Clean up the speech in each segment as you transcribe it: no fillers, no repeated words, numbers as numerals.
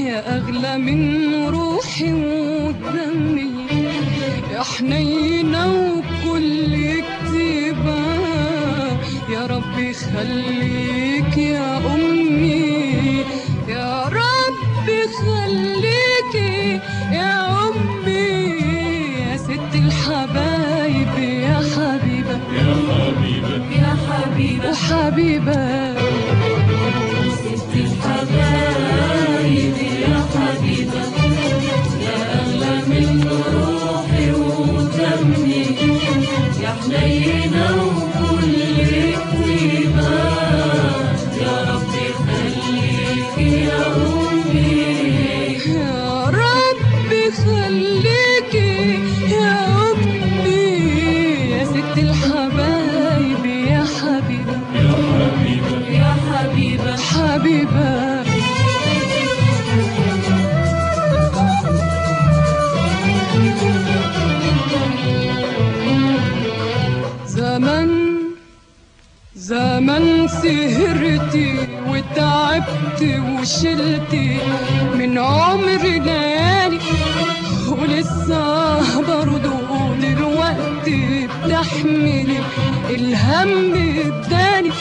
يا أغلى من روحي ودمي، يا حنينة وكل كتيبة، يا ربي خليك يا أمي، يا ربي خليك يا أمي، يا ست الحبايب يا حبيبة يا حبيبة يا حبيبة وحبيبة، ست الحبايب يا حبيبة، يا أغلى من روحي ودمي، يا حنينة وكل كتيبة، يا ربي خليك يا أمي، يا ربي خليك يا أمي، يا ست الحبايب يا حبيبة يا حبيبة يا حبيبة حبيبة. زمن سهرتي وتعبت وشلتي من عمري ليالي، ولسه برضو دلوقتي بتحملي الهم الداني.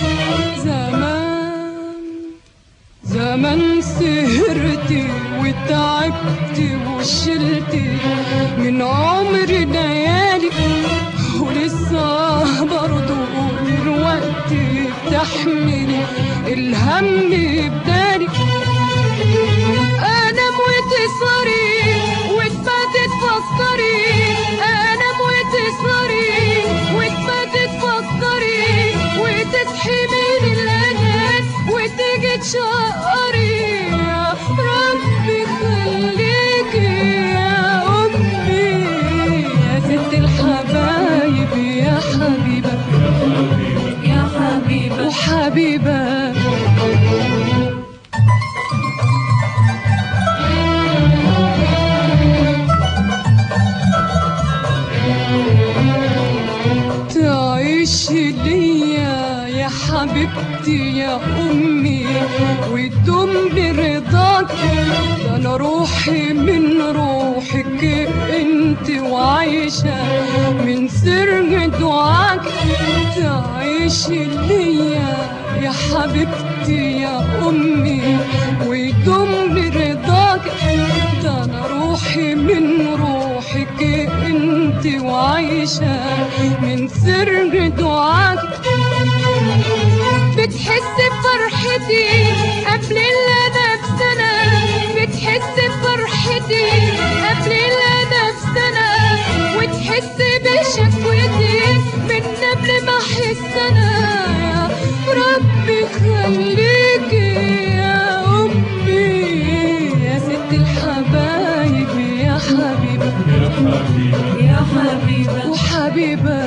زمن سهرتي وتعبت وشلتي من عمري ليالي، ولسه برضو دلوقتي بتحملي الهم بدالي. انام وتسهري وتباتي تفكري، انام وتسهري وتباتي تفكري، وتصحي من الانام وتيجي تشقري، يا ربي خليكي يا امي، يا ست الحبايب يا حبيبة يا حبيبة وحبيبة. تعيشي ليا يا حبيبتي يا أمي، وتدوم برضاك، ده أنا روحي من روحك انت، وعايشة من سر دعاك. تعيشي ليا يا حبيبتي يا أمي، وتدوم برضاك، ده أنا روحي من روحك انت، وعايشة من سر دعاك. بتحس بفرحتي قبل اللي انا بسنة، بتحس بفرحتي قبل اللي انا بسنة، وتحس بشكوتي من قبل ما احس انا، يا ربي خليكي يا امي، يا ست الحبايب يا حبيبة يا حبيبة يا حبيبة وحبيبة.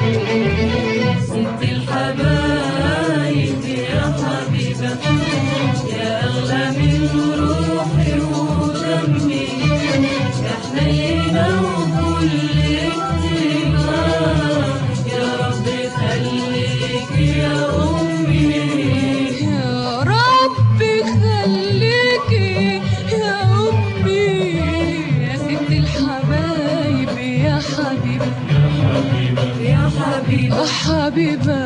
ست الحبايب يا حبيبة، يا أغلى من روحي ودمي، يا حنينة وكل كتيبة، يا ربي خليك يا أمي، يا ربي خليكي يا أمي، يا ست الحبايب يا حبيبة يا حبيبة حبيبة.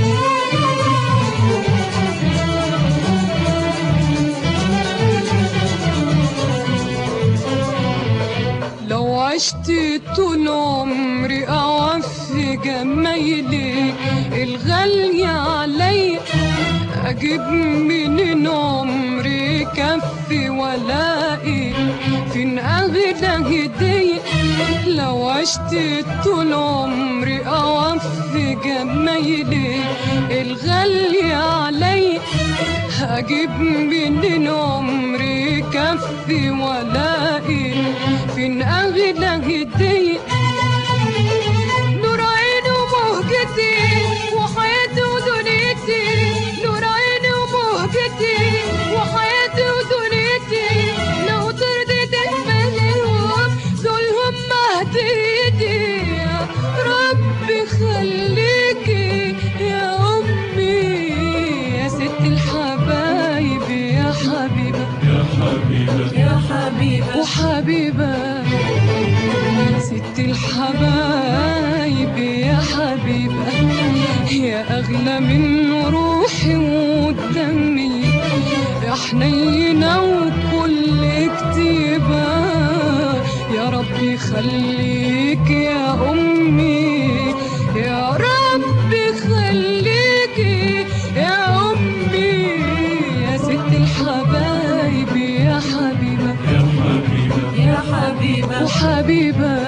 لو عشت طول عمري أوفي جمايلي الغالية علي، أجيب منين عمري كفي ولاقي فين أغلى هدية. لو عشت طول عمري أوفي جمايلي الغالية علي، هجيب منين عمري كفي ولاقي فين أغلى هدية. نور عيني ومهجتي وحياتي ودنيتي، نور عيني ومهجتي وحياتي ودنيتي، لو ترضي تقبلهم دولهم مهديتي، يا ربي خليكي يا أمي، يا ست الحبايب يا حبيبة يا حبيبة يا أغلى من روحي ودمي، يا حنينة وكل كتيبة، يا ربي خليك يا أمي، يا ربي خليكي يا أمي، يا ست الحبايب يا حبيبة، يا حبيبة وحبيبة